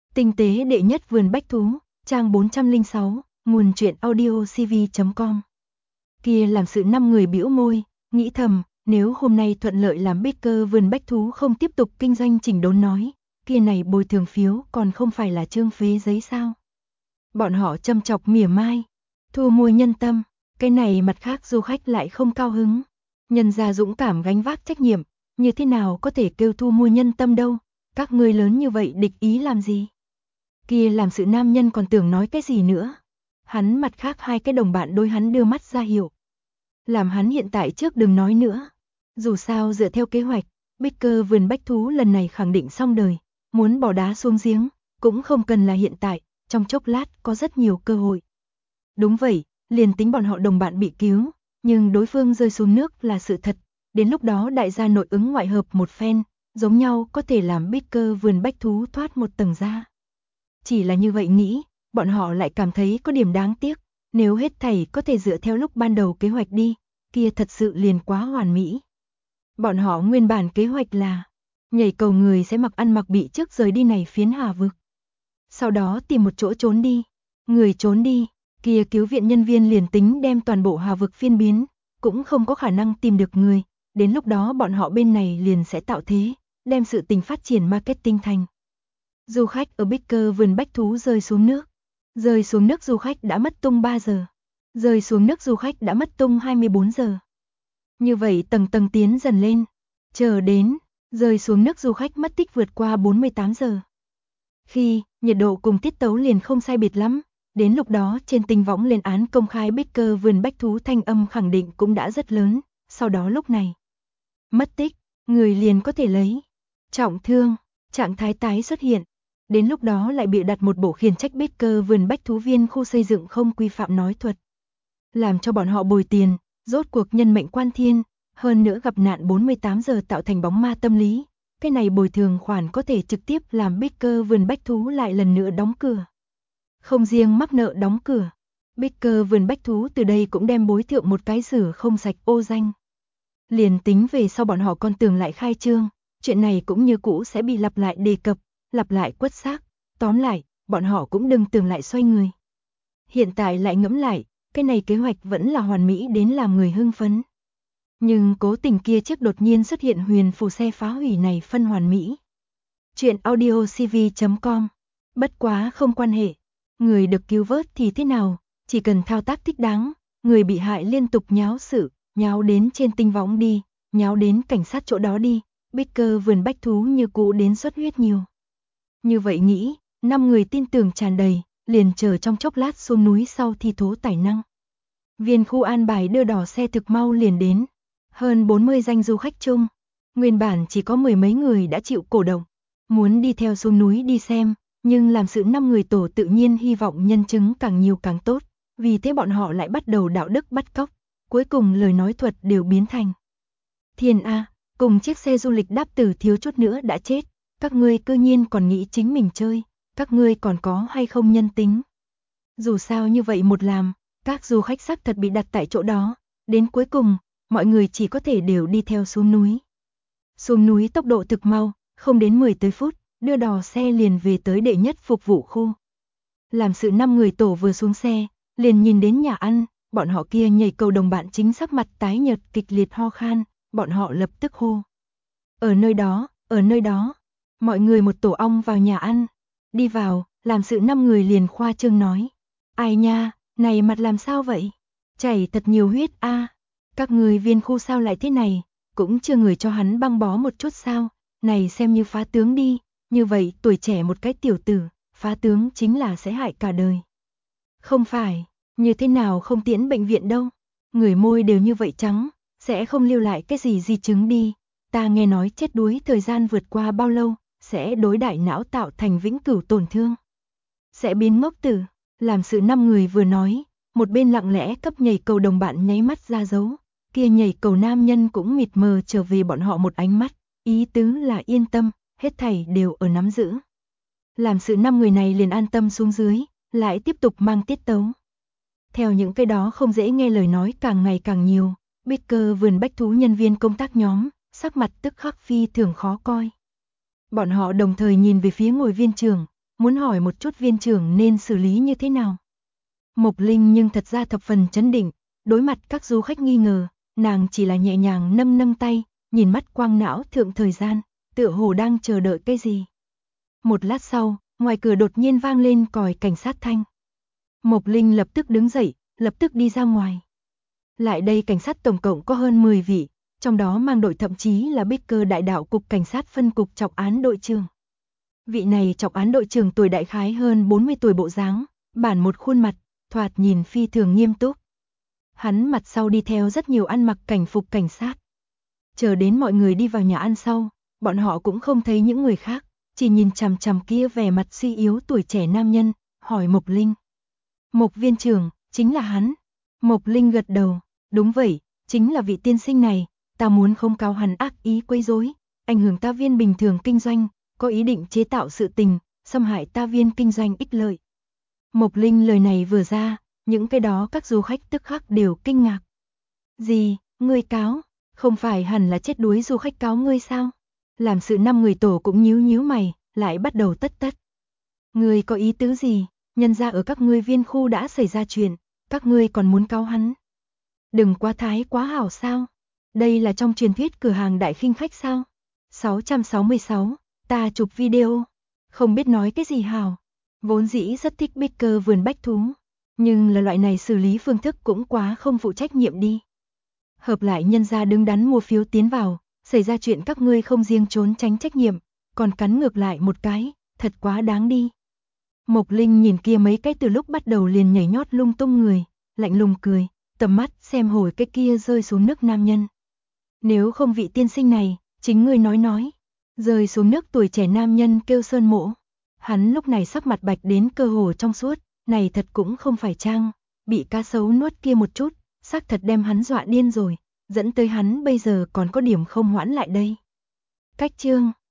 Tinh tế đệ nhất vườn bách thú, trang 406, nguồn truyện audio cv.com. Kia làm sự 5 người bĩu môi, nghĩ thầm, nếu hôm nay thuận lợi làm Baker vườn bách thú không tiếp tục kinh doanh chỉnh đốn nói, kia này bồi thường phiếu còn không phải là trương phế giấy sao. Bọn họ châm chọc mỉa mai, thu mua nhân tâm, cái này mặt khác du khách lại không cao hứng. Nhân gia dũng cảm gánh vác trách nhiệm, như thế nào có thể kêu thu mua nhân tâm đâu, các ngươi lớn như vậy địch ý làm gì. Kia làm sự nam nhân còn tưởng nói cái gì nữa. Hắn mặt khác hai cái đồng bạn đối hắn đưa mắt ra hiệu. Làm hắn hiện tại trước đừng nói nữa. Dù sao dựa theo kế hoạch, Baker vườn bách thú lần này khẳng định xong đời. Muốn bỏ đá xuống giếng, cũng không cần là hiện tại, trong chốc lát có rất nhiều cơ hội. Đúng vậy, liền tính bọn họ đồng bạn bị cứu, nhưng đối phương rơi xuống nước là sự thật. Đến lúc đó đại gia nội ứng ngoại hợp một phen, giống nhau có thể làm Baker vườn bách thú thoát một tầng ra. Chỉ là như vậy nghĩ, bọn họ lại cảm thấy có điểm đáng tiếc, nếu hết thảy có thể dựa theo lúc ban đầu kế hoạch đi, kia thật sự liền quá hoàn mỹ. Bọn họ nguyên bản kế hoạch là nhảy cầu người sẽ mặc ăn mặc bị trước rời đi này phiến hà vực. Sau đó tìm một chỗ trốn đi, người trốn đi, kia cứu viện nhân viên liền tính đem toàn bộ hà vực phiên biến, cũng không có khả năng tìm được người, đến lúc đó bọn họ bên này liền sẽ tạo thế, đem sự tình phát triển marketing thành. Du khách ở Baker vườn bách thú rơi xuống nước. Rơi xuống nước du khách đã mất tung 3 giờ. Rơi xuống nước du khách đã mất tung 24 giờ. Như vậy tầng tầng tiến dần lên. Chờ đến, rơi xuống nước du khách mất tích vượt qua 48 giờ. Khi, nhiệt độ cùng tiết tấu liền không sai biệt lắm. Đến lúc đó trên tinh võng lên án công khai Baker vườn bách thú thanh âm khẳng định cũng đã rất lớn. Sau đó lúc này, mất tích, người liền có thể lấy. Trọng thương, trạng thái tái xuất hiện. Đến lúc đó lại bị đặt một bộ khiển trách Baker vườn bách thú viên khu xây dựng không quy phạm nói thuật. Làm cho bọn họ bồi tiền, rốt cuộc nhân mệnh quan thiên, hơn nữa gặp nạn 48 giờ tạo thành bóng ma tâm lý. Cái này bồi thường khoản có thể trực tiếp làm Baker vườn bách thú lại lần nữa đóng cửa. Không riêng mắc nợ đóng cửa, Baker vườn bách thú từ đây cũng đem bối thượng một cái rửa không sạch ô danh. Liền tính về sau bọn họ còn tưởng lại khai trương, chuyện này cũng như cũ sẽ bị lặp lại đề cập. Lặp lại quất xác, tóm lại, bọn họ cũng đừng tưởng lại xoay người. Hiện tại lại ngẫm lại, cái này kế hoạch vẫn là hoàn mỹ đến làm người hưng phấn. Nhưng cố tình kia trước đột nhiên xuất hiện huyền phù xe phá hủy này phân hoàn mỹ. Chuyện audio cv.com. Bất quá không quan hệ. Người được cứu vớt thì thế nào, chỉ cần thao tác thích đáng, người bị hại liên tục nháo sự, nháo đến trên tinh võng đi, nháo đến cảnh sát chỗ đó đi, Baker vườn bách thú như cũ đến xuất huyết nhiều. Như vậy nghĩ, 5 người tin tưởng tràn đầy, liền chờ trong chốc lát xuống núi sau thi thố tài năng. Viên khu an bài đưa đò xe thực mau liền đến, hơn 40 danh du khách chung, nguyên bản chỉ có 10 mấy người đã chịu cổ động, muốn đi theo xuống núi đi xem, nhưng làm sự 5 người tổ tự nhiên hy vọng nhân chứng càng nhiều càng tốt, vì thế bọn họ lại bắt đầu đạo đức bắt cóc, cuối cùng lời nói thuật đều biến thành. Thiên A, cùng chiếc xe du lịch đáp tử thiếu chút nữa đã chết. Các ngươi cư nhiên còn nghĩ chính mình chơi, các ngươi còn có hay không nhân tính. Dù sao như vậy một làm, các du khách xác thật bị đặt tại chỗ đó, đến cuối cùng, mọi người chỉ có thể đều đi theo xuống núi. Xuống núi tốc độ thực mau, không đến 10 tới phút, đưa đò xe liền về tới đệ nhất phục vụ khu. Làm sự 5 người tổ vừa xuống xe, liền nhìn đến nhà ăn, bọn họ kia nhảy cầu đồng bạn chính sắc mặt tái nhợt kịch liệt ho khan, bọn họ lập tức hô. Ở nơi đó, ở nơi đó. Mọi người một tổ ong vào nhà ăn, đi vào, làm sự 5 người liền khoa trương nói. Ai nha, này mặt làm sao vậy? Chảy thật nhiều huyết a. Các người viên khu sao lại thế này, cũng chưa người cho hắn băng bó một chút sao, này xem như phá tướng đi, như vậy tuổi trẻ một cái tiểu tử, phá tướng chính là sẽ hại cả đời. Không phải, như thế nào không tiễn bệnh viện đâu, người môi đều như vậy trắng, sẽ không lưu lại cái gì di chứng đi, ta nghe nói chết đuối thời gian vượt qua bao lâu, sẽ đối đại não tạo thành vĩnh cửu tổn thương. Sẽ biến ngốc tử, làm sự 5 người vừa nói, một bên lặng lẽ cấp nhảy cầu đồng bạn nháy mắt ra dấu, kia nhảy cầu nam nhân cũng mịt mờ trở về bọn họ một ánh mắt, ý tứ là yên tâm, hết thảy đều ở nắm giữ. Làm sự 5 người này liền an tâm xuống dưới, lại tiếp tục mang tiết tấu. Theo những cái đó không dễ nghe lời nói càng ngày càng nhiều, Baker vườn bách thú nhân viên công tác nhóm, sắc mặt tức khắc phi thường khó coi. Bọn họ đồng thời nhìn về phía ngồi viên trưởng, muốn hỏi một chút viên trưởng nên xử lý như thế nào. Mộc Linh nhưng thật ra thập phần chấn định, đối mặt các du khách nghi ngờ, nàng chỉ là nhẹ nhàng nâng nâng tay, nhìn mắt quang não thượng thời gian, tựa hồ đang chờ đợi cái gì. Một lát sau, ngoài cửa đột nhiên vang lên còi cảnh sát thanh. Mộc Linh lập tức đứng dậy, lập tức đi ra ngoài. Lại đây cảnh sát tổng cộng có hơn 10 vị, trong đó mang đội thậm chí là Baker đại đạo cục cảnh sát phân cục trọng án đội trưởng. Vị này trọng án đội trưởng tuổi đại khái hơn 40 tuổi bộ dáng, bản một khuôn mặt, thoạt nhìn phi thường nghiêm túc. Hắn mặt sau đi theo rất nhiều ăn mặc cảnh phục cảnh sát. Chờ đến mọi người đi vào nhà ăn sau, bọn họ cũng không thấy những người khác, chỉ nhìn chằm chằm kia vẻ mặt suy yếu tuổi trẻ nam nhân, hỏi Mộc Linh. Mộc viên trưởng, chính là hắn. Mộc Linh gật đầu, đúng vậy, chính là vị tiên sinh này, ta muốn không cáo hắn ác ý quấy rối, ảnh hưởng ta viên bình thường kinh doanh, có ý định chế tạo sự tình, xâm hại ta viên kinh doanh ích lợi. Mộc Linh lời này vừa ra, những cái đó các du khách tức khắc đều kinh ngạc. Gì, ngươi cáo, không phải hẳn là chết đuối du khách cáo ngươi sao? Làm sự 5 người tổ cũng nhíu nhíu mày, lại bắt đầu tất tất. Ngươi có ý tứ gì, nhân ra ở các ngươi viên khu đã xảy ra chuyện, các ngươi còn muốn cáo hắn. Đừng quá thái quá hảo sao? Đây là trong truyền thuyết cửa hàng đại khinh khách sao? 666, ta chụp video, không biết nói cái gì hảo. Vốn dĩ rất thích Baker vườn bách thú, nhưng là loại này xử lý phương thức cũng quá không phụ trách nhiệm đi. Hợp lại nhân ra đứng đắn mua phiếu tiến vào, xảy ra chuyện các ngươi không riêng trốn tránh trách nhiệm, còn cắn ngược lại một cái, thật quá đáng đi. Mộc Linh nhìn kia mấy cái từ lúc bắt đầu liền nhảy nhót lung tung người, lạnh lùng cười, tầm mắt xem hồi cái kia rơi xuống nước nam nhân. Nếu không vị tiên sinh này, chính ngươi nói. Rơi xuống nước tuổi trẻ nam nhân kêu Sơn Mỗ. Hắn lúc này sắc mặt bạch đến cơ hồ trong suốt, này thật cũng không phải trang, bị cá sấu nuốt kia một chút, xác thật đem hắn dọa điên rồi, dẫn tới hắn bây giờ còn có điểm không hoãn lại đây. Cách chương